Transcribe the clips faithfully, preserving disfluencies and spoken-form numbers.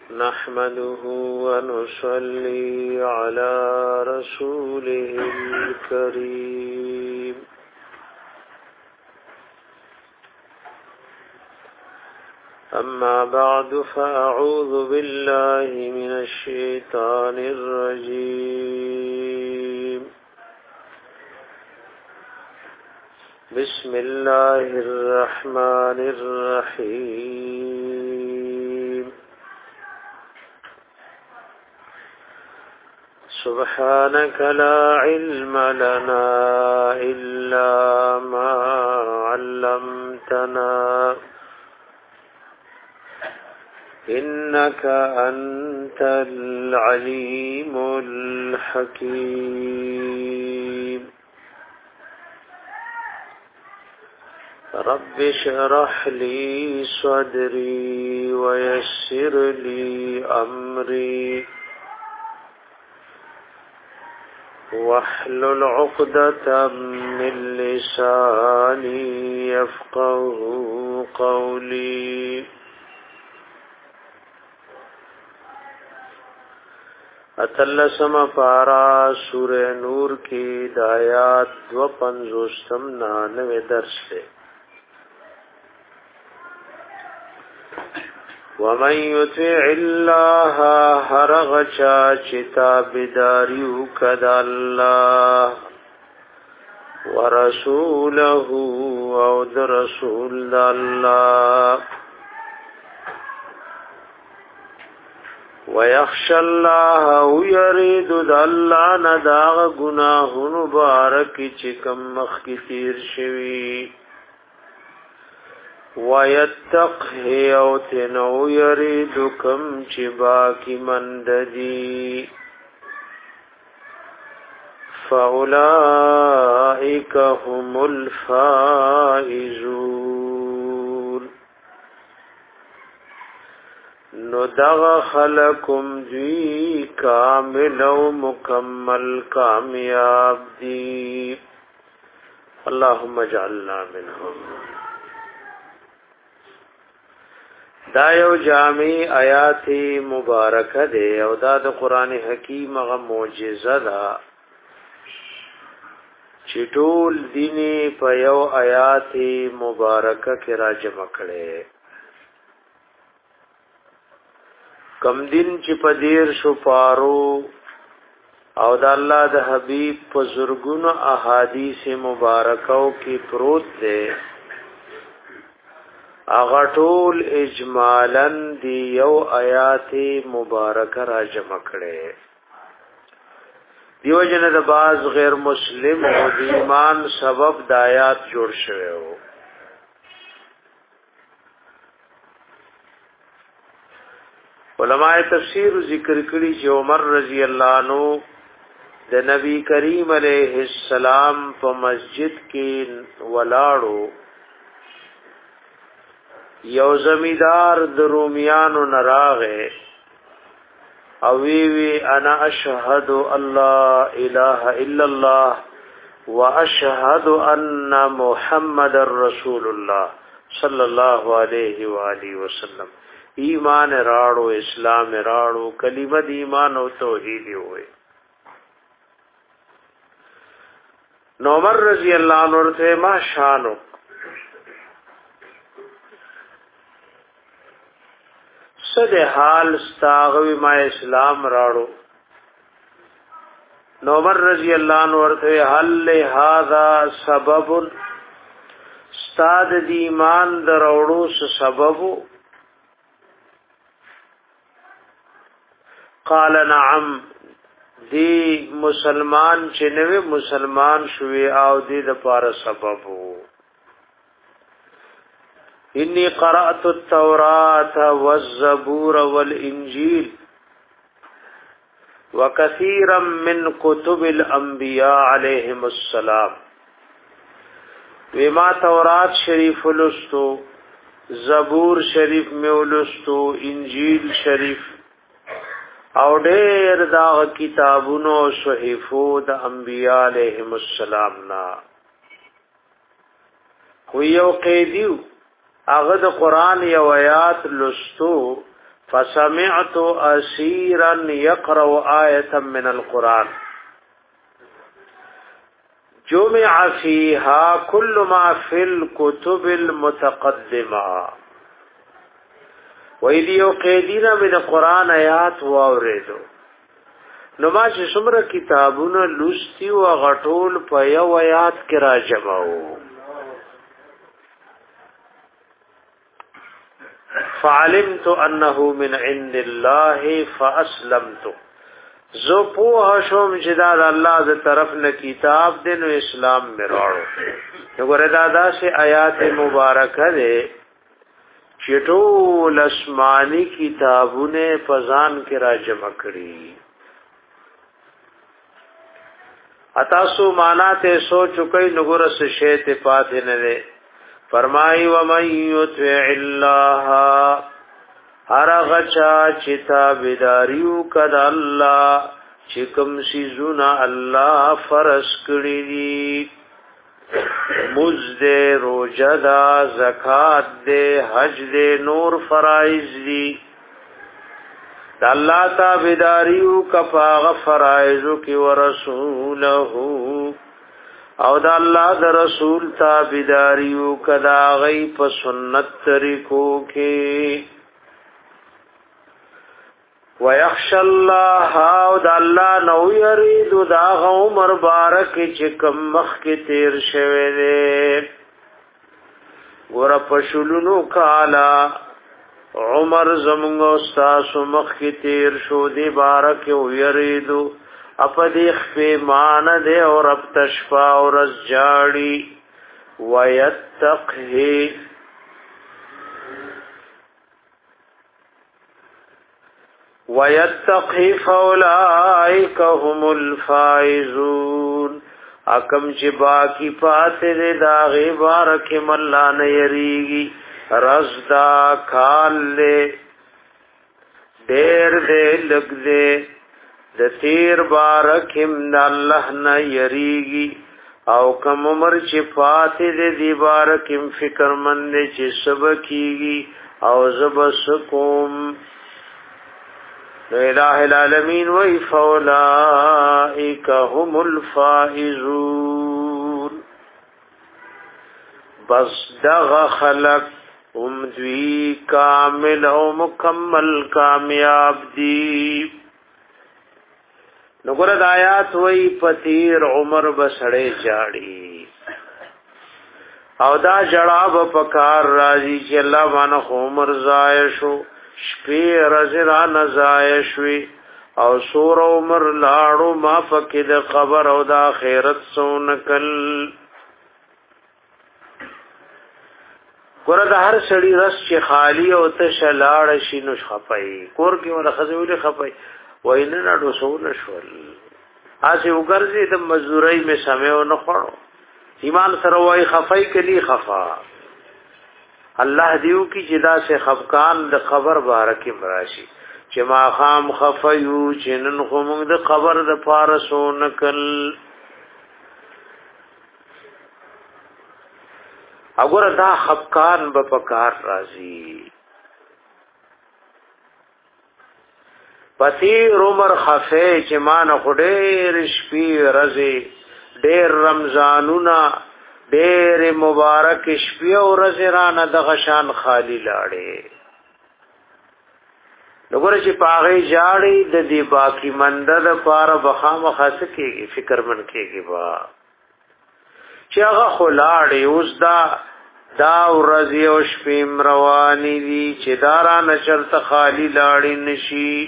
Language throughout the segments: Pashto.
نحمده ونصلي على رسوله الكريم أما بعد فأعوذ بالله من الشيطان الرجيم بسم الله الرحمن الرحيم سبحانك لا علم لنا إلا ما علمتنا إنك أنت العليم الحكيم رب اشرح لي صدري ويسر لي أمري واحلل عقدة من لساني يفقه قولي اتلسم پارا سورہ نور کی دایات دو پنزوستم نانوے درس لے ومن يطع الله هرغچا چتا بداریو کدا الله ورسوله او در رسول الله ويخشى الله ويريد الله نداغ گناہ مبارک چکم مخکثیر شوی ويتقه او تنو يريدكم چباکی منددی فاولئك هم الفائزون نو دغ خلقم دوی کامل و مکمل کامیاب دی اللهم اجعلنا منهم دا یو جامع آیات مبارکه ده او دا د قران حکیم غو معجزه ده چې ټول دیني په یو آیات مبارکه کې راجمع کړي کم دین چې په دیر شو پارو او د الله د حبیب په زرګونو احادیث مبارکاو کې پروت ده اغا ټول اجمالاً دی یو آیات مبارکه را جمع کړي دیو جن د باز غیر مسلم او د ایمان سبب د آیات جوړ شوی وو علماء تفسیر ذکر کړي چې عمر رضی الله عنه د نبی کریم علیه السلام په مسجد کې ولاړو یو زمیدار د رومیانو نراغه او وی وی انا اشهد الله اله الا الله واشهد ان محمد رسول الله صلی الله علیه و آله وسلم ایمان راړو اسلام راړو کلمه د ایمان او توحید وي نو عمر رضی الله عنه ورته ما شانو صد حال استاغوی ما اسلام راړو نو عمر رضی الله عنه ورته حل هذا سبب استاد دی ایمان دروړو سبب قال نعم دی مسلمان چې نوې مسلمان شوی او دی د پاره سبب وو انی قرأت التوراة والزبور والانجیل وكثيرا من كتب الانبیاء علیهم السلام وما تورات شریف لستو زبور شریف میولستو انجیل شریف او ډېر دا کتابونو صحیفو د انبیاء علیهم السلام نا خو یو قیدیو هغه د قران یو آیات لستو فسمعت اسيرا يقرأ آية من القرآن جمع فيها كل ما في الكتب المتقدمه وإذ يقيدين من القرآن آیات واوریدو نو ما چې څومره کتابونه لوستي او غټول په یو آیات کې را جمعو فعلمت انه من عند الله فاسلمت زه په شوم چې دا د الله ز طرف نه کتاب دی نو اسلام مې راوړو نو ګوره دا داسې آیات مبارکه ده چټول اسماني کتابونه پزان کې را جمع کړي اتاسو معنا ته سوچ کوي نګور سے شیت پات نه ده فرمای و من یطع الله هر غچا چتا بداریو کد الله چکم سیزونا الله فرض کړی دي مزد روجدا زکات دے حج دے نور فرائض دی دا اللہ تابداریو کفاغ فرائضو کی ورسولہو او دا اللہ دا رسول تابداریو کدا غی پا سنت طریقو کی وَيَخْشَ اللَّهَ او دا اللہ نو یرید دا عمر بارک چکم مخ کی تیر شوه دے گورا پشلونو کالا عمر زمونگ استاسو مخ کی تیر شو دی بارک یریدو اپا دیخ پیمان دے اور اب تشفا اور از جاڑی وَيَتَّقْهِ وَيَتَّقِي فَأُولَئِكَ هُمُ الْفَائِزُونَ اکم چې باقی پاتې دې دا غیبار کې ملا نه یریږي رزدا کال له ډېر دې لګ دې د تیر بار کې م الله نه یریږي او کم عمر چې پاتې دې دی بار کې فکر مند چې سب کیږي او زب سکوم الہ العالمین و فاولائک هم الفائزون بس دغ خلق ام دوی کامل او مکمل کامیاب دی نگرد آیات وی پتیر عمر بسڑے جاڑی او دا جڑاب پکار راضی چی اللہ مانا عمر زائشو شپی رزرا نزایشوی او سور عمر لاړو ما پکې د قبر او د آخرت سونکل ګور د هر سړی رس چې خالی او ته شلاړ شي نو خپای کور کې ولا خزویل خپای وینه نډو سول شول اسی وګرځي د مزدوري می سمو نه خړو ایمان سره وای خفای کلی خفا الله دیو کی جدا سے خفقان د خبر بارک مراشی چې ما خام خفیو چې نن خو موږ د خبر د فارسو نکل اگر دا خفقان به پکار راځي پتی عمر خفه چې ما نه خډېر شپې رزي ډېر رمضانونه ډېر مبارک شپې او ورځې رانه د غشان خالی لاړې وګوره چې پاغې جاړې د دې باقی منده د پاره بخامه خاصه کېږي فکر من کېږي با چې هغه خلاړې اوس دا دا ورځې او شپې روانې دي چې دارانه چرته خالی لاړې نشي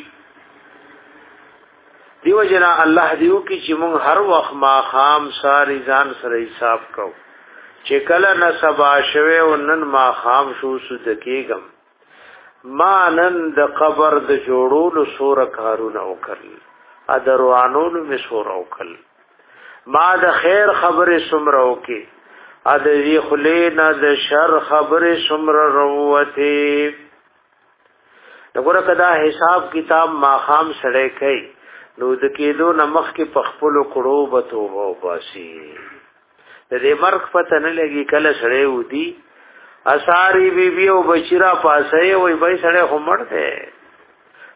دیو جنا الله دیو کی چې مونږ هر وخت ما خام ساری ځان سره حساب کو چې کله نه سبا شوه او نن ما خام شو سود کېګم ما نن د قبر د جوړولو سور کارونه وکړل ا دروانونو می سور وکړل ما د خیر خبره سمره وکي ا د وی خلینا د شر خبره سمره وروته وګوره کدا حساب کتاب ما خام سره کوي نو د کېدو نمخ کې پخپلو کړو به توبه وباسي د دې مرګ پته نه لګي کله سړی ودی اساری بی بی او بچرا پاسه وي بای سړی همړ ده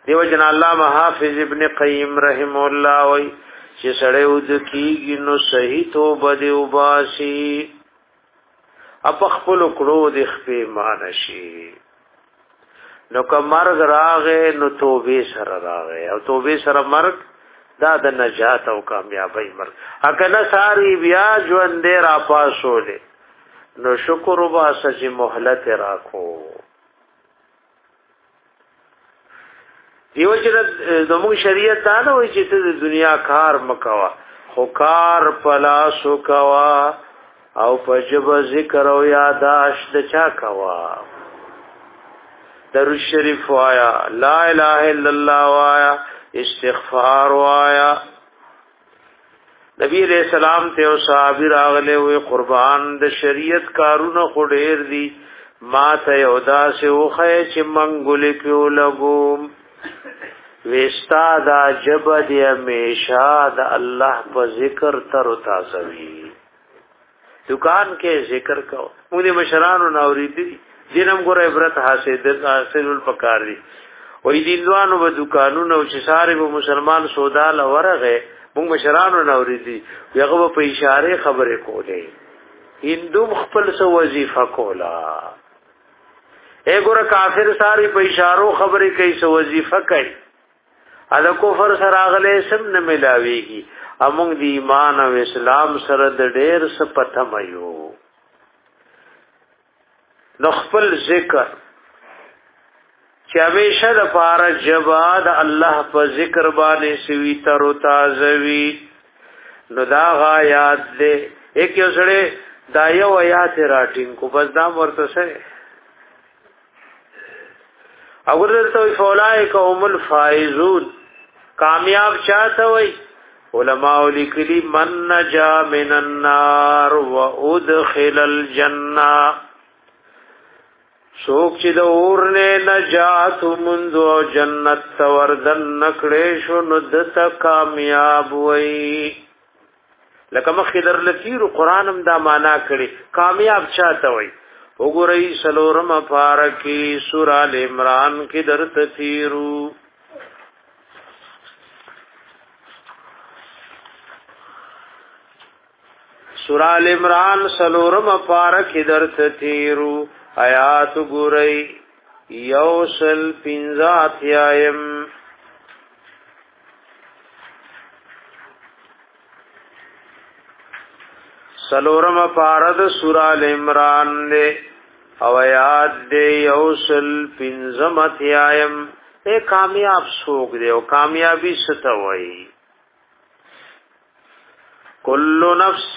دیو جن علامہ حافظ ابن قیم رحم الله وی چې سړی ود کیږي نو صحیح توبه دی وباسي اپ خپل کړو د خپې مانشي نو که مرګ راغې نو توبه سره راغې او توبه سره مرګ دا د نجات او کامیابی مرګ اکنه ساری بیا ژوند را پاسولې نو شکر وباسه چې مهلت راکو دیو چې زموږ شریعت دا نه وایي چې ته د دنیا کار مکوا خو کار پلاسو کوا او په جبه ذکر او یاداش د چا کوا درود شریف وایا لا اله الا الله وایا استغفار وایا نبی علیہ السلام ته او صحابه راغله وي قربان د شریعت کارونه خډیر دي ما ته یودا سه وخه چې منګول پیو لګوم وستا دا جب دی همیشا د الله په ذکر تر تاسوي دکان کې ذکر کو موږ مشرانو ناوري دي دینم ګره عبرت حاصل حاصل الفقار دي وې دیندوانو په دکانونو چې ساره به مسلمان سودا لورغه موږ مشرانو ناوري دي هغه په اشاره خبرې کولې هندو خپل سو وظیفه کولا اګوره کافر ساری په اشارو خبرې کوي سو وظیفه کوي ادا کفر سره اغله سم نه ملاويږي امون دی ایمان او اسلام سره د ډېر څه پته مېو نو خپل ذکر چې همیشه د پاره جواد الله په ذکر باندې سوي تر او تازوي نو دا غایات دې یک یو سره دا یو آیات راټینګ کو بس دا ورته سره اگر ته فولائک هم الفائزون کامیاب چاته وای علماء لیکلی من نجا من النار وادخل الجنه سوک چې د اور نه نجات منذ جنت وردن نکړې شو نو دته کامیاب وای لکه مخې در لکیر قران هم دا معنا کړي کامیاب چاته وای وګورئ سلورم پارکی سورہ ال عمران کې درته تیرو سورہ ال عمران سلورم پارکی درته تیرو آیات ګورئ یوسل پنځات یایم سلورم پارد سورہ ال عمران نے او آیات دے یوسل پنزمت یایم اے کامیاب سوک دے او کامیابی ستوائی کل نفس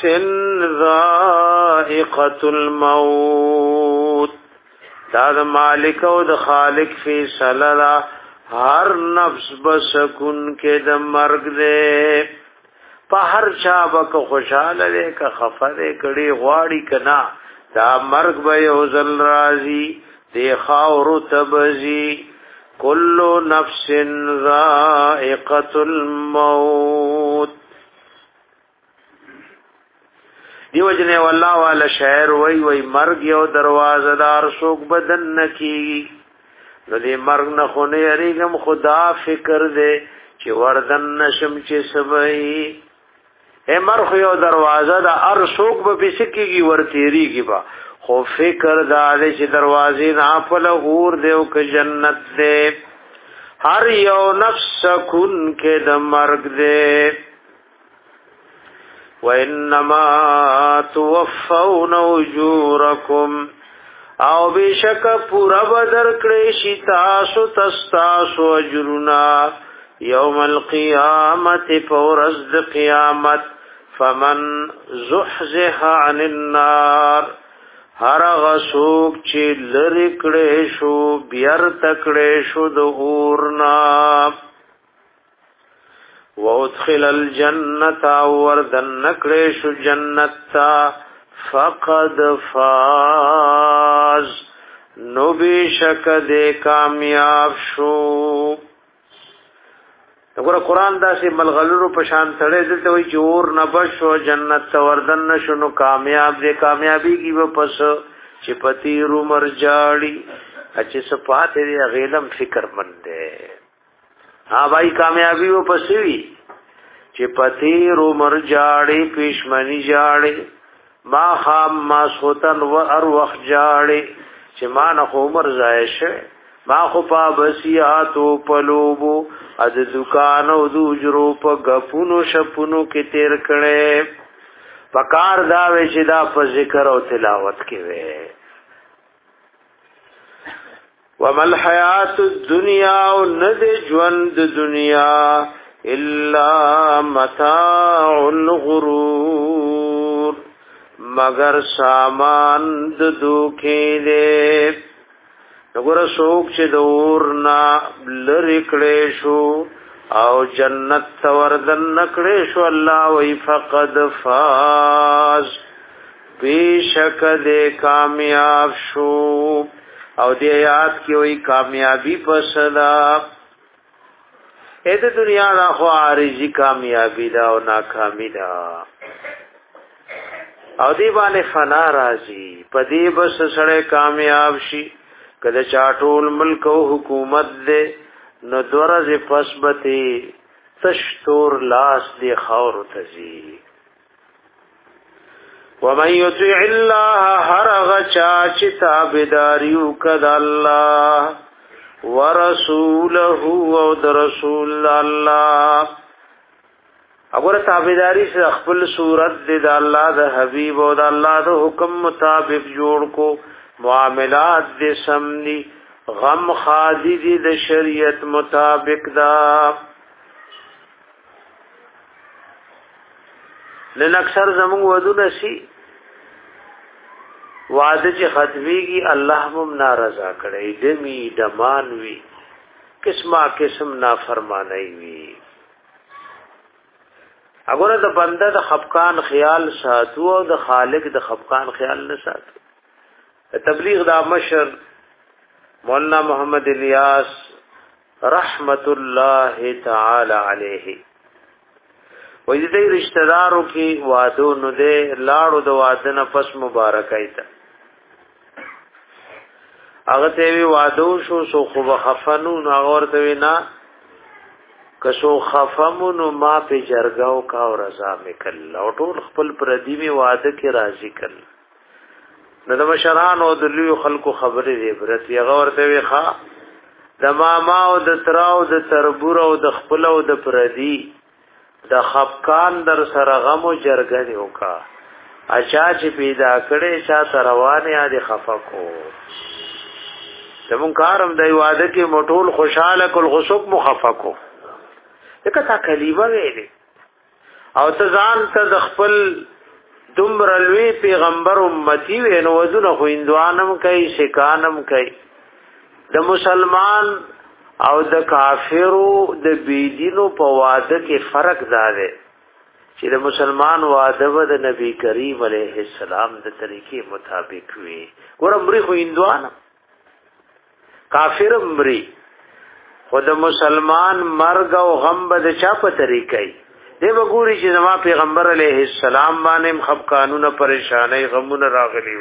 ذائقت الموت دا دا مالک او دا خالق فی صلالہ ہر نفس بسکن کے دا مرگ دے په هر چا بک خوشاله دې که خفه دې کړي غواړي کنا دا مرګ به یو ځل راځي دې خاور تبزي کل نفس ذائقه الموت دیو جنے والله والا شاعر وای وای مرګ یو دروازه دار شوق بدن نکی نو دې مرګ نه خونه یریګم خدا فکر دې چې وردن نشم چې سبي اے مرخ یو دروازه دا ار سوق به بسکیږي ورتيريږي با خو فکر دا دې چې دروازې نه په لغور دیو ک جنت دې هر یو نفس کن کې د مرګ دې وانما توفون اجورکم او بشک پورا بدر کړي شي تاسو تاسو اجرنا یوم القیامت فورز د قیامت فمن زحزح عن النار هر غسوک چې لری کړي شو بیر تکړي شو د اورنا وادخل الجنه وردن نکړي شو جنت فقد فاز نو بشک دې کامیاب شو وګوره قران داسې ملغلرو په شان تړي دلته وي چې اور نه بشو جنت وردن نشو نو کامیاب دې کامیابی کی و پس چې پتی رو مرجاړي چې صفات دې غیلم فکر مند ده ها بھائی کامیابی و پسوی چې پتیر عمر جاړي پښمنی جاړي ما خام ما سوتن و ار وخت جاړي چې ما نه عمر ضایع شه ما خو په بسیاتو پلوبو از دکان او د اجرو په غفونو شپونو کې تیر کړي پکار دا وې چې دا په ذکر او تلاوت کې وې ومل حیات الدنیا او ند ژوند دنیا الا متاع الغرور مگر سامان د دوکې دې وګوره څوک چې د اور نه لری کړې شو او جنت توردن نکړې شو الله وی فقد فاز بیشک دې کامیاب شو او دې یاد کې وی کامیابی پسدا اې د دنیا را خو عارضی کامیابی دا او ناکامی دا او دې باندې فنا راځي پدې بس سره کامیاب شي کله چاټول ملک او حکومت دې نو دورز پسبتی تشتور لاس دې خور تزي ومن يطع الله هرغ چاچ تابداریو کد الله ورسوله او د رسول الله اگر تابداری سے خپل صورت د الله د حبیب او د الله د حکم مطابق جوړ کو معاملات دې سمني غم خادي دې د شریعت مطابق دا لن اکثر زمون ودو نسی وعده چې ختميږي الله هم ناراضه کړي دمی دمان وی قسمه قسم نافرمانی وی اگر د بنده د خفقان خیال ساتو او د خالق د خفقان خیال نه ساتو تبلیغ دا مشر مولانا محمد الیاس رحمت الله تعالی علیه وې دې رشتہ دارو کې وادو نو دې لاړو د وادنه پس مبارک ایت هغه ته وی وادو شو سو خو خفنو نو ورته وینا کسو خفمونو ما په جرګاو کا او رضا میکل او ټول خپل پردی می واده کې راضی کړ نو د مشران او د لوی خلکو خبرې دی برت یغه ورته وی ښا د ماما او د تراو د تربور او د خپل او د پردی د خفقان در سره غم او جرګه دی وکا اچا چې پیدا کړي چا تروانه دي خفقو زمون کارم د واده کې مټول خوشاله کول غسوک مخفقو دغه تا کلیمه ویلي او ته ځان ته خپل دمر لوی پیغمبر امتی وینو وذن خو اندوانم کوي شکانم کوي د مسلمان او د کافرو د بيدینو په واده کې فرق زاده چې د مسلمان واده د نبی کریم علیه السلام د طریقې مطابق وي ګور امري خو اندوان کافر امري خود مسلمان مرګ او غم به چا په طریقې دی وګوري چې زما پیغمبر علیه السلام باندې خپ قانون پریشانای غمونه راغلیو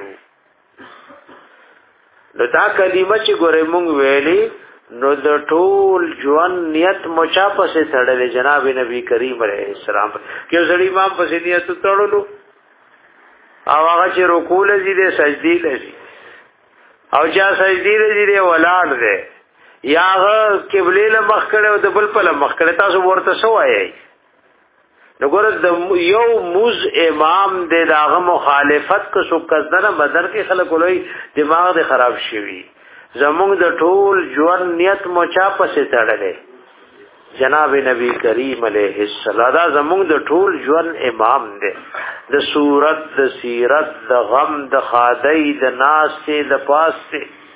نو دا کلمه چې ګورې مونږ ویلي نو د ټول ژوند نیت مچا پسې تړلې جناب نبی کریم علیه السلام کې زړی امام پسې نیت تړلو او هغه چې رکوع لذي دې سجدي لذي او چا سجدي لذي دې ولاړ دې یا هغه قبله له مخ کړه او د بل په مخ کړه تاسو ورته سوایي نګور د یو موز امام دې داغه مخالفت کو سو کزنه بدر کې خلک ولوي دماغ دې خراب شي زمونږ د ټول ژوند نیت مچا پسې تړلې جناب نبی کریم علیه السلام دا زمونږ د ټول ژوند امام دې د صورت د سیرت د غم د خادای د ناس د پاس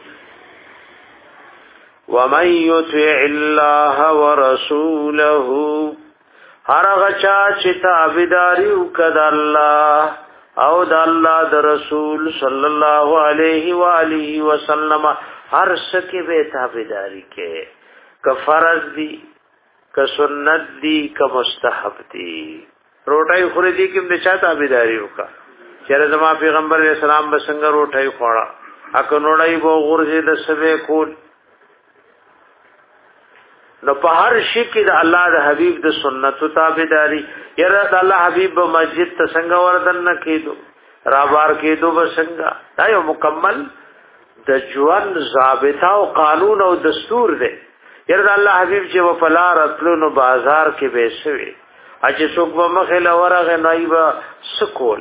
ومن يطع الله ورسوله هرغه چا چې تابعداري وکړ الله او د الله د رسول صلی الله علیه و آله وسلم هر څه به تابعداري کې ک فرض دي ک سنت دي ک مستحب دي روټي خوري دي کوم د چا تابعداري وکړه چې زما پیغمبر علیہ السلام به څنګه روټي خوړه اکه نوړای وو غورځي د سبه کول نو په هر شي کې د الله د حبيب د سنت تابعداري. یره د الله حبيب مسجد ته څنګه وردن نه کېدو، را بار کېدو به څنګه، دا یو مکمل د ژوند ضابطه او قانون او دستور دی. یره د الله حبيب چې په لار اتلو نو بازار کې به شوي اجه څوک به مخه لورغه نایبا سکول.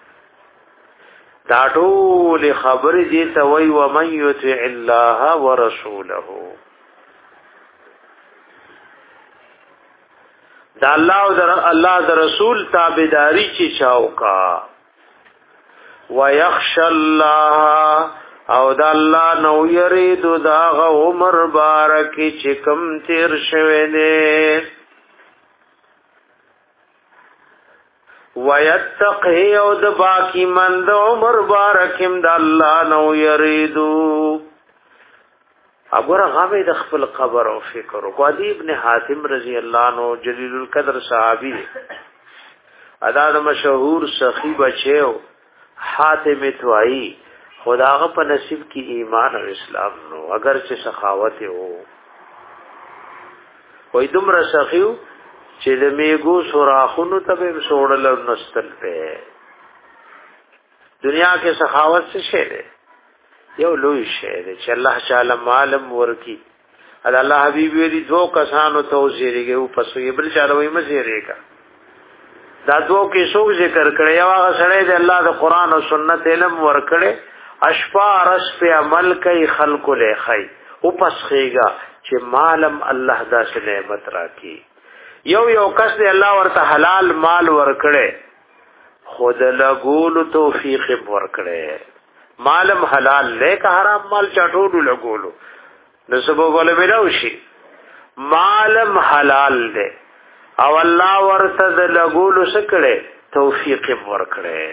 دا ټول خبرې دي ته وای و من یطع الله ورسوله. دا الله او در الله د رسول تابعداري چې چاوکا ويخشى الله او دا الله نو یریدو دا عمر بارک چې کم تیر شوه نه ويتقي او د باقی مند عمر بارکم دا الله نو یریدو. ابو رغبه د خپل قبر او فکر او قادی ابن حاتم رضی الله عنه جلیل القدر صحابی ادا د مشهور سخی بچو حاتم توئی خداغه په نصیب کې ایمان او اسلام نو اگر چې سخاوت وو وای دومره سخیو چې د میګو سوراخونو ته به سوړل نستل په دنیا کې سخاوت څه شی دی یو لوی شی دی چې الله تعالی معلم ورکی الله حبیب ویلي دو کسانو توزیریږي او پسو یې بل چاله وي مزیریږي. دا دو کې څو ذکر کړي یو هغه سره دی الله د قران او سنت علم ورکړي اشفار اس په عمل کوي خلق له خي او پسخېګا چې معلم الله داسې نعمت راکړي. یو یو کس دی الله ورته حلال مال ورکړي خود لګول توفیق ورکړي. مالم حلال لیک حرام مال چاټوډو لګولو نو سبب ول ملو شي. مالم حلال دی او الله ورته د لګولو سکړي توفیق ورکړي.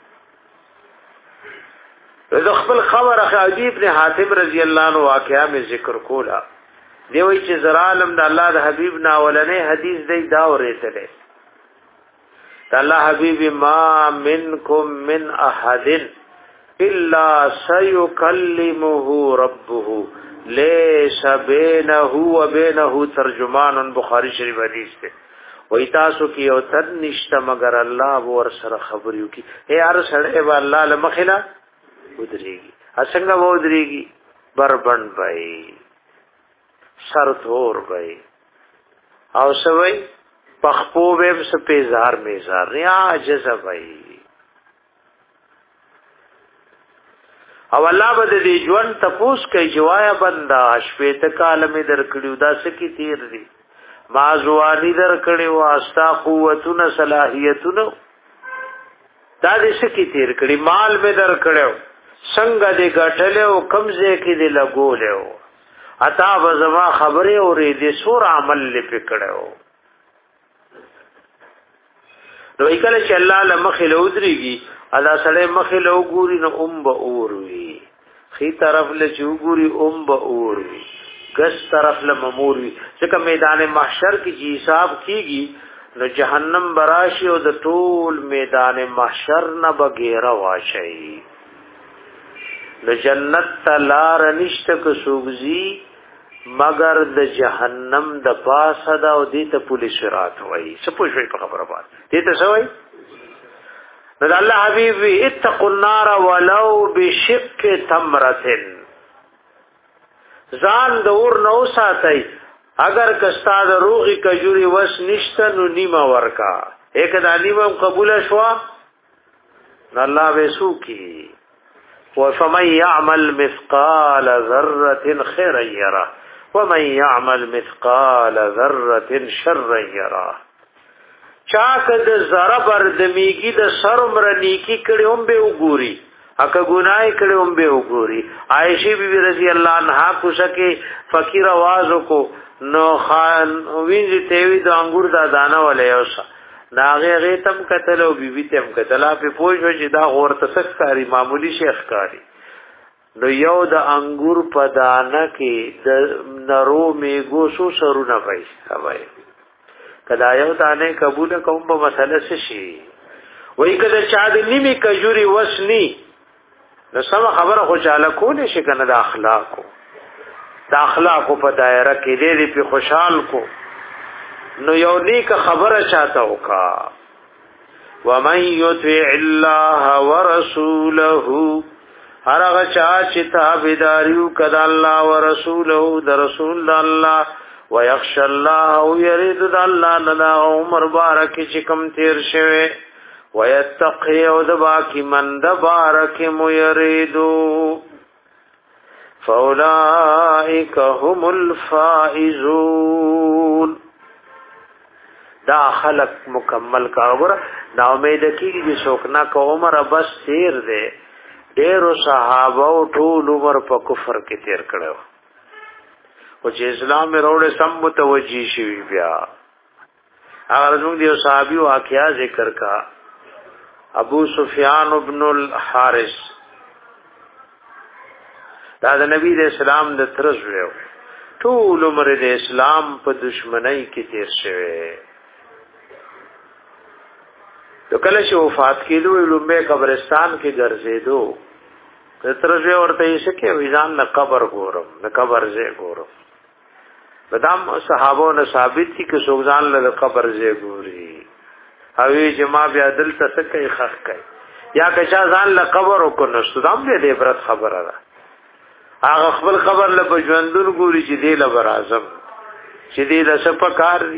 د خپل خبر اخی ابن حاتم رضی الله عنه واقعا می ذکر کولا دی وی چې زرالم د الله د حبیب نا ولنه حدیث دی دا ورته د الله حبیب ما منکم من احد الا سيكلمه ربه ليس بينه وبينه ترجمان. بخاری شریف حدیث ده وای تاسو کې یو تر نشته مگر الله ور سره خبريو کی اے ار سره و الله لمخلا ودريږي اسنګ و ودريږي بربند بای سر تور بای او سوي پخپو به سپیزار میزار یا جزبای او الله بد دې ژوند تپوس کوي جوایا بندا شپې ته کال می درکړیو دا سکی تیر دي ما زوانی درکړیو واستا قوتونه صلاحیتونه دا دې سکی تیر کړی مال می درکړیو څنګه دې غټلو کمزې کې دې لګولیو اتا بزما خبره اورې دې سور عمل لپکړیو. نو کله چې الله لمخې لودريږي ادا سړی مخې له وګوري نو اوم به اور وي خي طرف له چوغوري اوم به اور وي ګس طرف له ممور وي ځکه میدان محشر کې چې حساب کیږي نو جهنم براشي او د ټول میدان محشر نه بغیر واشي د جنت تلار نشته کو سوغزي مگر د جهنم د پاسه دا او دې ته پولیس رات وای څه پوښوي په خبره باندې دې ته سوي نو الله حبيب اتقوا النار ولو بشق تمره. ځان د اور نو ساتي اگر کستا د روغي کجوري وس نشته نو نیمه ورکا یک د نیمه قبول شوا الله وسو کی وفمن يعمل مثقال ذره خيرا يره ومن يعمل مثقال ذره شرا يره. چاک د زره بر د میګي د سرمر نیکی کړي هم به وګوري اګه ګناي کړي هم به وګوري. عائشہ بی بی رضی الله عنها کوشکه فقیر आवाज کو نو خان وینځي تیوی د انګور دا دانه ولې اوسه ناغه غه تم کتلو بی بی تم کتلا په پوجو چې دا ورته سکاري معمولی شیخ کاری نو یو د انګور په دانه کې د نرو میګو سو سرونه پای هواي کدا یو دانه قبول کوم په مسله څه شي وای کدا چا د نیمه کجوري وسنی نو سم خبره خو چاله کولې شي کنه د اخلاقو د اخلاق په دایره کې دې په خوشحال کو نو یو نیک خبره چاته وکا ومن یطع الله ورسوله هرغه چا چې تابعداریو کړه الله ورسوله د رسول الله ويخشى الله او يريد الله لنا عمر بارک چې کم تیر شوه ويتقي او د باقی من د بارک مو يريدو فاولئک هم الفائزون دا خلق مکمل کا وګوره دا امید کیږي چې څوک نه کو عمر بس تیر دے ډیرو صحابه او ټول عمر په کفر کې تیر کړو او چې اسلام وروړې سم متوجي شي بیا هغه زموږ دی صحابي واقعیا ذکر کا ابو سفیان ابن الحارث دا د نبی د اسلام د ترز ویو ټول عمر د اسلام په دشمنی کې تیر شوی تو کله چې وفات کېدو لومبه قبرستان کې ګرځېدو ترز ویو ورته یې شکه ویزان نه قبر ګورم نه قبر زه ګورم بدام صحابو نه ثابت دي چې سوګزان له قبر زه ګوري اوی جما بیا دل تسکه خخ کوي یا که چا ځان له قبر کو نو ستام دې عبرت خبره ده هغه خپل خبر له ژوندون ګوري چې دې له برازم چې دې له سپکار دي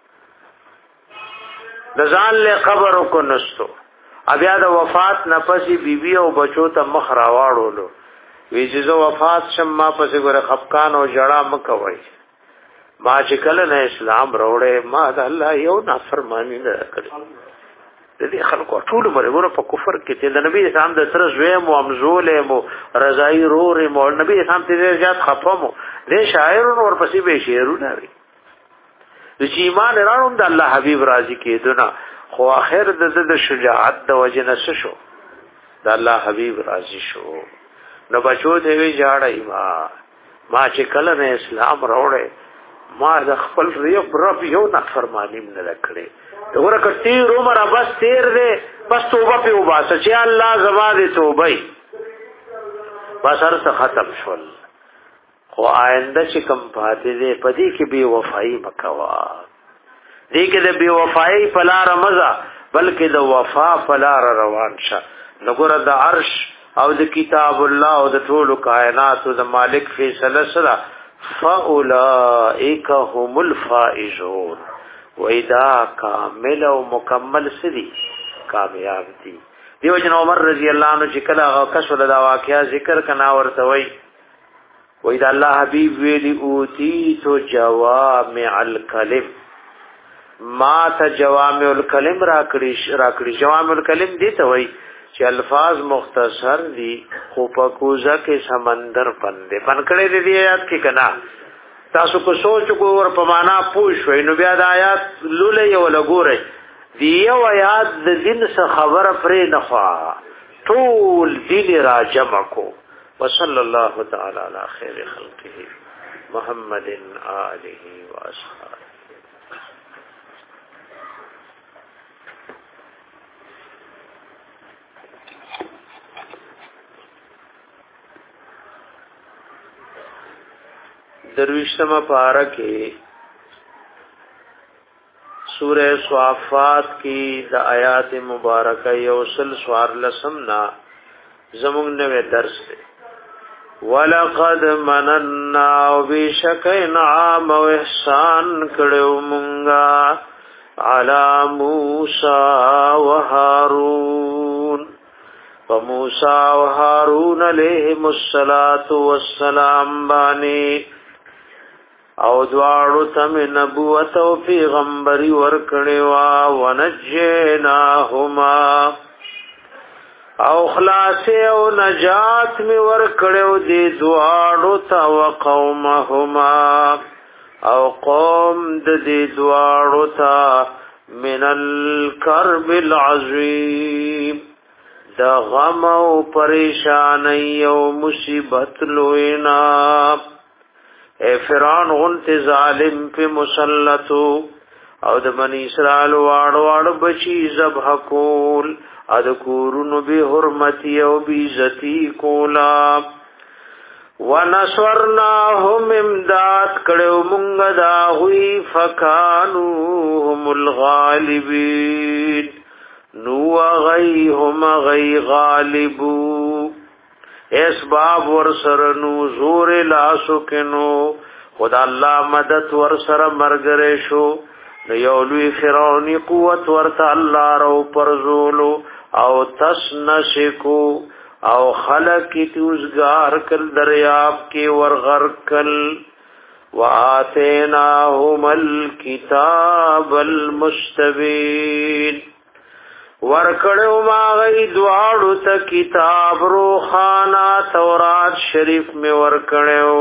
د ځان له قبر کو نستو بیا د وفات نه پسې بیبي او بچو ته مخ راواړولو وی چې زه وفات شم ما پسې ګوره خفقان او جړه مکوي ما چې کله نه اسلام وروړې ما د الله یو نافرمانی نه کړې د دې خلکو ټول مرګونه په کفر کې چې د نبی اسلام د سره زوی مو امزولې مو رضای رورې مو نبی اسلام ته زیات خفمو دې شاعرونو ورپسې به شعرونه لري چې ایمان راوړم د الله حبیب راضي کېدونه خو اخر د د شجاعت د وجه نه شو د الله حبیب راضي شو نو بچو ته وی جاړای ما ما چې کله نه اسلام وروړې ما د خپل ریب رب یو نافرمانی نه لکړې وګوره کتیر عمر بس تیر دې بس توبه په وباسه چې الله زما دې توبه بس هر څه ختم شول خو آینده چې کم پاتې دې پدې کې بے وفائی مکوا دې کې د بے وفائی په لار مزه بلکې د وفا په لار روان شه وګوره د عرش او د کتاب الله او د ټول کائنات او د مالک فیصله سره فاولائک هم الفائزون وَإِذَا كَامِلَ او مکمل سدي کامیاب دي دیو جن عمر رضی الله عنه چې کله کشف دا واقعیا ذکر کنا ورته وای وَإِذَا الله حبيب ویلی اوتی تو جوامع الکلم ما ته جوامع الکلم راکړي راکړي جوامع الکلم دي ته وای چې الفاظ مختصر دي خو په کوزه کې سمندر پندې پنکړې دي آیات کې کنا تاسو کو سوچ کو ور په معنا پوښوي نو بیا د آیات لولې ولا ګورې دی یو آیات د دین څخه خبره پرې نه خوا ټول دین را جمع کو وصلی الله تعالی علی خیر خلقه محمد آله و اصحابه درویشتم پارکه سورہ صافات کی د آیات مبارکه یوصل سوار لسمنا زمون نوے درس دے ولقد مننا وبشک انعام و احسان کړو مونږه علی موسی و هارون و موسی و هارون علیهم الصلاۃ والسلام باندې او دوارو تم نبوت او پیغمبری ورکړی وا ونجیناهما او خلاص او نجات می ورکړو دی دوارو تا وقومهما او قوم د دې دوارو تا من الكرب العظیم دا غم او پریشانی او مصیبت لوینا اے فرعون غنت ظالم پہ مسلطو او د بنی اسرائیل واړو واړو بچی ذبح کول اد کورن به حرمتی او بی عزتی کولا ونصرناهم امداد کړو مونږ دا غوي فکانو هم الغالبین نو غي هم غي غالبو اسباب ور سره نو زور لاسو کینو خدا الله مدد ور سره مرګره شو نو یو لوی فرعونی قوت ورته الله رو پرزولو او تسنشکو او خلق کی توزگار کل دریاب کی ورغرکل وآتیناهم الكتاب المستبین ورکڑو ما غی دوارو تا کتاب روخانا تورات شریف میں ورکڑو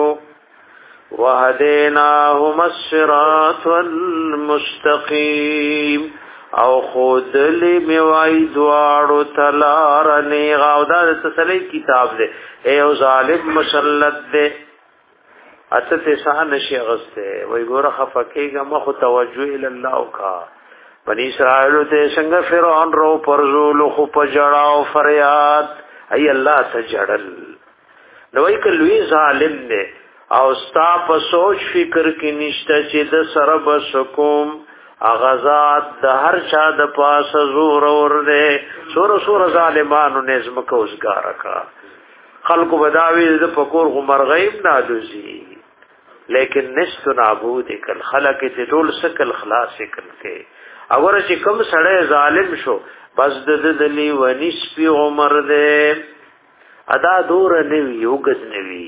وہدیناهم الصراط المستقیم او خودلی میوائی دوارو تلار نیغا او دا تسلی کتاب دے اے او ظالم مسلط دے اتا تسان شیغس دے وی گورا خفکی گا مخو توجہ الاللہ کا بنی اسرائیلو تے سنگ فرعون رو پرزولو خو پجڑاو فریاد ای اللہ تجڑل نوئی کلوی ظالم دے او ستا پا سوچ فکر کی نشتا چی دا سرب سکوم اغازات د هر چا د پاس زور اور دے سور سور ظالمانو نظم کو اسگارا کا خلق بداوی د پکور غمر غیب نادوزی لیکن نست نابود کل خلق تی ټول سکل خلاص کل کے اگر چې کم سړی ظالم شو بس د دلی و نسبی عمر دے ادا دور نوی یوگد نوی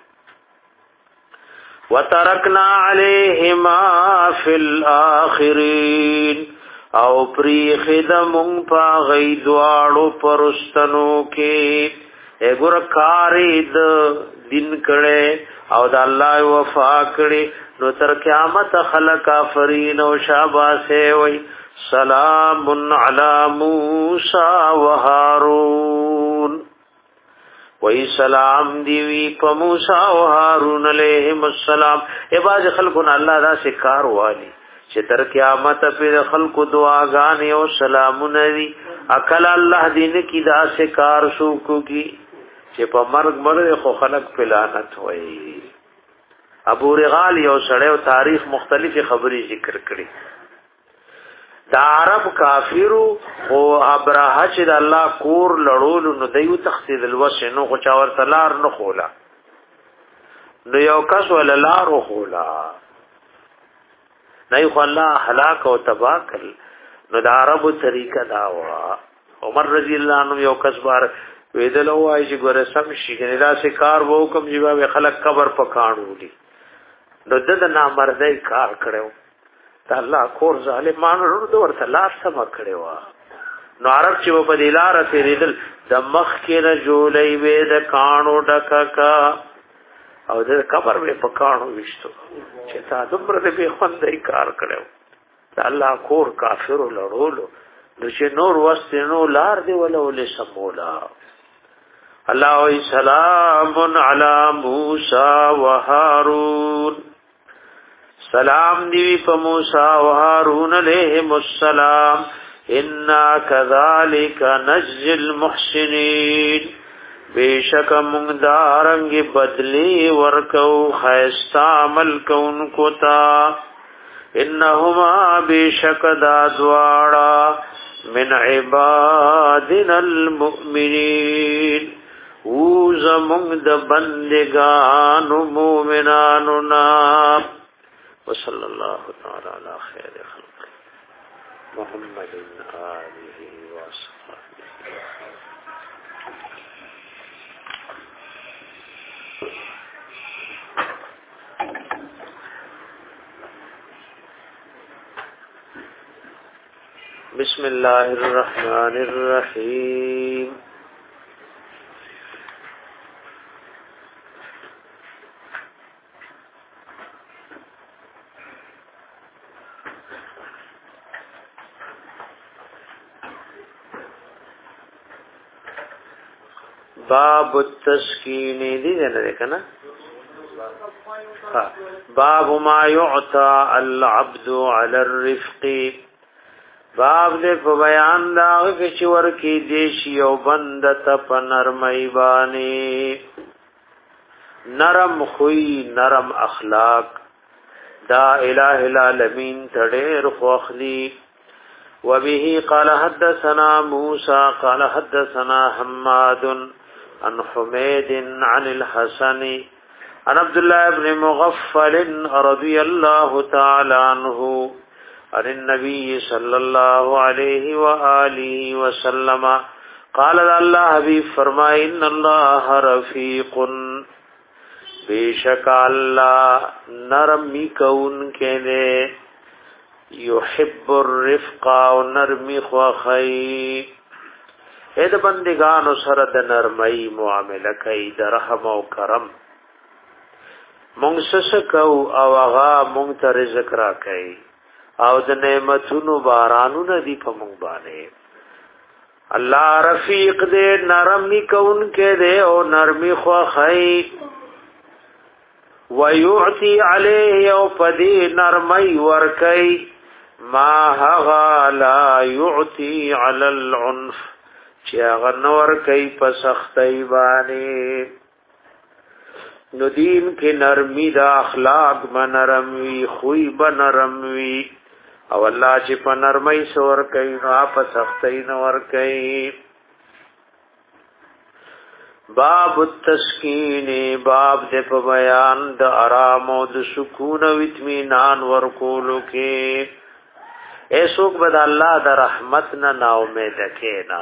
وترکنا علیہما فی الاخرین او پری خدمون پا غیدوارو پرستنو کے اے گر کارید دن کڑے او دا اللہ وفا کڑے نو تر قیامت خلق آفرین و شاباسے وی سلام علی موسیٰ و ہارون وی سلام دیوی پا موسیٰ و ہارون علیہم السلام اے باز خلقنا اللہ دا سے کار والی چه تر قیامت پی خلق دعاگانی و سلامون دی اکل اللہ دین کی دا سے کار سوکو کی چه پا مرگ مرگ خو خلق پلانت ہوئی ابو رغال یو سڑے و تاریخ مختلف خبری ذکر کری دا عرب کافرو او ابراهه چې د الله کور لړول نو دیو تخصیل الوسع نو خو چاور تلار نه خولا نو یو کس ول لار خولا نه خو الله هلاک او تباکل نو د عربو طریقه دا وا عمر رضی الله عنه یو کس بار ویدل وای چې ګوره سم شي کنه دا سه کار وو کوم جواب خلک قبر پکانو دي نو د نامردای کار کړو تا الله کور ظالمان ورته ورته لار سم کړو نو عرب چې په دلاره تیریدل د مخ کې نه جوړې وې د کانو ډککا او د قبر په پکانو وشتو چې تا دومره به خوندې کار کړو تا الله کور کافر لړولو نو چې نور وست نو لار دی ولا ولې سمولا الله وی سلام علی موسی و هارون سلام دیوی پا موسیٰ و ہارون علیہم السلام انا کذالک نجزی المحسنین بیشک مندارنگ بدلی ورکو خیستا عمل کون کتا انہما بیشک دادوارا من عبادنا المؤمنین اوز مند بندگان مومناننا وصلى الله تعالى على خير خلق محمد آله وصحبه بسم الله الرحمن الرحيم باب التسکین دی نه کنه باب ما يعطى العبد على الرفق باب دې په بیان دا چې ورکی دیشی او بند ته په نرمۍ باندې نرم خوی نرم اخلاق دا الہ العالمین تڑیر خوخلی وبه قال حدثنا موسى قال حدثنا حماد عن حميد عن الحسن عن عبد الله بن مغفل رضي الله تعالى عنه عن النبي صلى الله عليه وآله وسلم قال الله حبیب فرمائے ان الله رفیق بیشک اللہ نرمی کون کے لے یحب الرفق و نرمی خواخی اید بندگان سره د نرمی معامله کوي د رحم او کرم مونږ سسکو او هغه مونږ ته رزق را کوي او د نعمتونو بارانونه دی په مونږ باندې الله رفیق دې نرمی کون کې دې او نرمی خواخی ويعطي عليه او پدی نرمی ورکی ما هغا لا يعطي على العنف چې هغه نور کوي په سختۍ باندې نو دین کې نرمی دا اخلاق بنرم وی خوې بنرم وی او الله چې په نرمۍ سور کوي نو په سختۍ نور کوي باب التسکین باب د په بیان د آرام او د سکون او اطمینان ورکولو کې ایسوک بد الله د رحمت نه نا امید کینا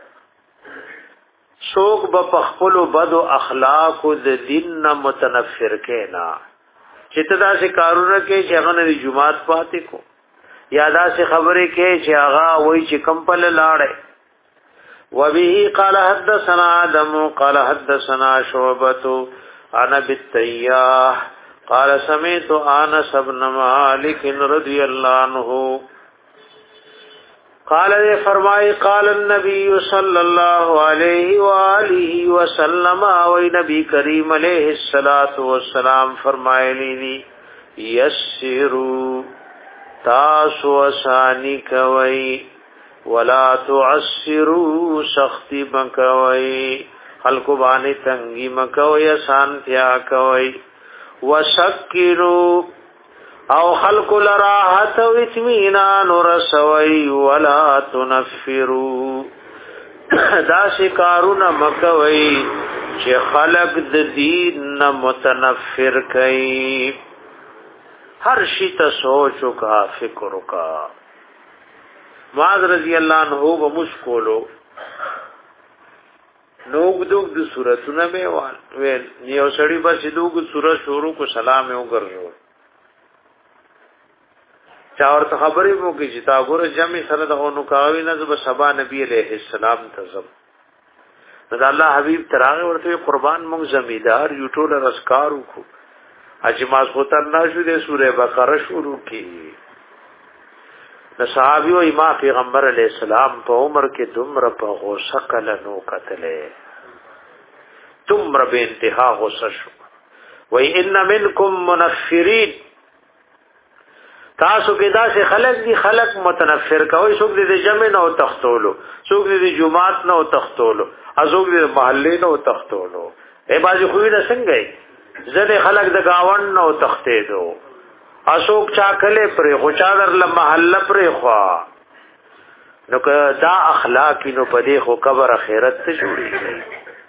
سوک په خپل بد او اخلاق او د دین نه متنفر کینا چې تدا سے کارونه کې چې هغه نه جمعات پاتې کو یادا سے خبره کې چې هغه وای چې کمپل لاړې وبه قال حدثنا آدم قال حدثنا شعبة عن ابي التياح قال سمعت انس بن مالك رضي الله عنه قال نے فرمائے قال النبي صلى الله عليه واله وسلم و نبی کریم علیہ الصلوۃ والسلام فرمائے لی یسروا تاسو آسانی کوي ولا تعسروا سختی مکوي خلق باندې تنګي مکوي آسانتیا کوي وسکروا او خلق لراحت و اطمینان ورسوي ولا تنفروا دا شکارونه مکوي چې خلق د دین نه متنفر کوي هر شي ته سوچ او کا فکر وکا معاذ رضی الله عنه و مشکولو نوګ دوګ د سورتونه به وال ویل یو سړی بس دوګ سورۃ شروع کو سلام یو ګرځو چا ورته خبرې مو کې چې تا ګور جمع سره د اونو کاوی نه زب سبا نبی علیہ السلام تزم دا الله حبیب تراغه ورته قربان مونږ زمیدار یو ټول رسکارو کو اجماز غتر ناشو دې سورہ بقره شروع کی د صحابي او امام پیغمبر علیہ السلام په عمر کې دومره په غوسه کله نو کتلې دومره به انتها غوسه شو و ان منکم منفرین تاسو کې دا سه خلق دي خلق متنفر کوي څوک دې جمع نه او تختولو څوک دې جمعات نه او تختولو ازوک دې محلې نه او تختولو ای بازي خو نه څنګه زده خلق د گاوند نه او تختې دو اشوک چاکله پر غچا در ل محله پر خوا نو که دا اخلاق نو پدې خو قبر اخرت ته جوړي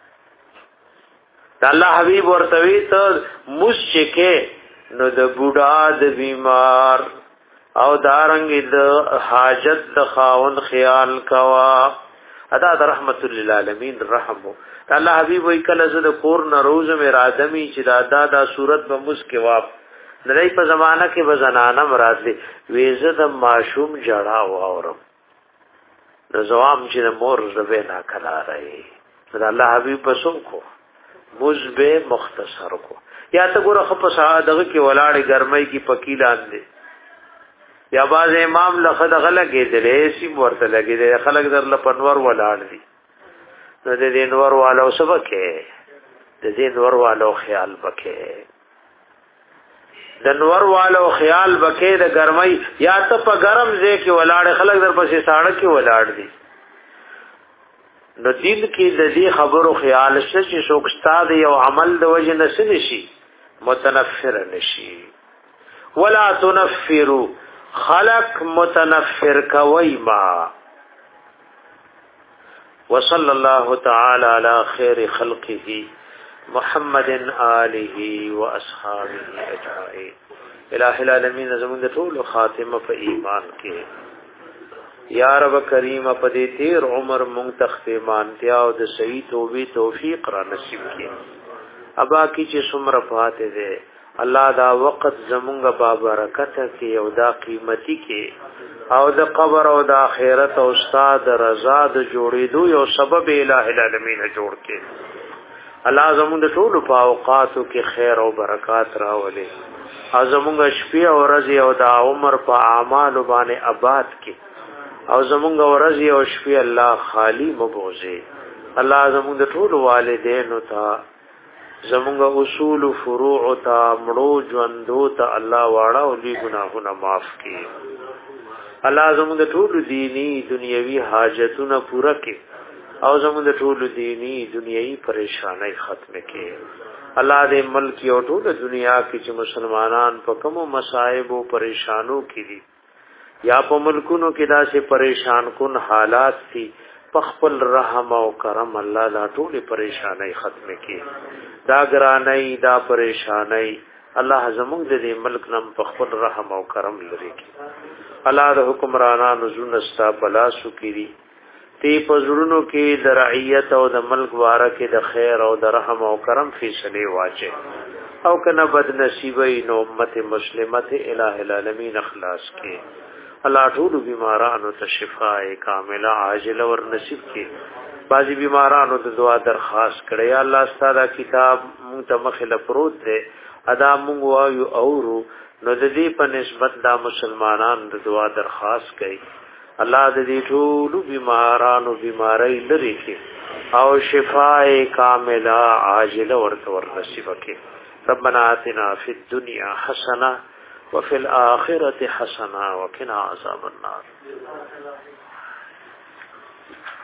دا الله حبيب ورتوي ته مسچکه نو د بوډا د بیمار او دارنګ د حاجت د خاون خیال کوا ادا د رحمت للعالمین رحم الله حبيب وی کله ز د کور نه روز مې رادمی چې دا دا د صورت به مسکه واپ دای په زمانہ کې بزنانه مراد دي ویزه د معشوم جړا واورم د زوام چې مور زبه نه کلا راي دا الله حبيب پسو کو مزبه مختصر کو یا ته ګوره خپ سعادغه کې ولاړې ګرمۍ کې پکیلان دي یا باز امام لخد غلګې دلې سی ورته لګې دي خلک در لپنور ولاړ دي نو د دې نور والو سبکه د دې نور والو خیال بکې د نور والو خیال بکې د ګرمۍ یا ته په ګرم ځای کې ولاړ خلک در پسې ساړه کې ولاړ دي نو دل کې د دې خبرو خیال شته چې څوک استاد یو عمل د وجه نسل شي متنفر نشي ولا تنفروا خلق متنفر کوي ما وصلى الله تعالى على خير خلقه محمد آله واصحابه اجمعين. الہ العالمین زمون د ټول خاتمه په ایمان کې یا رب کریم په دې تیر عمر مونږ تختمان تیا او د صحیح توبې توفیق را نصیب کړي. ابا کی چې څومره پاتې ده الله دا وخت زمونږ با برکت کې او دا قیمتي کې او د قبر او د آخرت او استاد رضا د جوړېدو یو سبب الہ العالمین جوړ کړي. الله زمونږ د ټول په اوقاتو کې خیر او برکات راولي. او زمونږ شپې او ورځې او د عمر په اعمال باندې آباد کې او زمونږ ورځې او شپې الله خالی مبوزي. الله زمونږ د ټول والدینو ته زمونږ اصول او فروع ته مړو ژوندو ته الله واړه او دې ګناهونه معاف کړي. الله زمونږ د ټول دینی دنیوي حاجتونه پوره کړي او زمونږ د ټول دینی دنیوي پریشانای ختم کړي. الله دې ملک او ټول دنیا کې چې مسلمانان په کومو مصائب او پریشانو کې دي یا په ملکونو کې داسې پریشان کن حالات دي په خپل رحم او کرم الله دا ټول پریشانای ختم کړي. دا ګرانای دا پریشانای الله زموږ دې ملک نم په خپل رحم او کرم لري کړي. الله د حکمرانانو زونستا بلا سکري تی پزړونو کې د رعیت او د ملک واره کې د خیر او د رحم او کرم فیصله واچي او کنه بد نصیبای نو امت مسلمه الہ العالمین اخلاص کې. الله ټول بیمارانو ته شفاء کامله عاجله ور نصیب کې. بعضی بیمارانو ته دعا درخواست کړي یا الله ستاسو کتاب مونږ ته مخله پروت دی ادا مونږ وایو اورو نو د دې په نسبت دا مسلمانان د دعا درخواست کوي. الله دې ټول بیمارانو بیماری لري کې او شفاء کامله عاجله ورته ور نصیب کړي. ربنا آتنا فی الدنیا حسنه وفي الآخرة حسنه وقنا عذاب النار.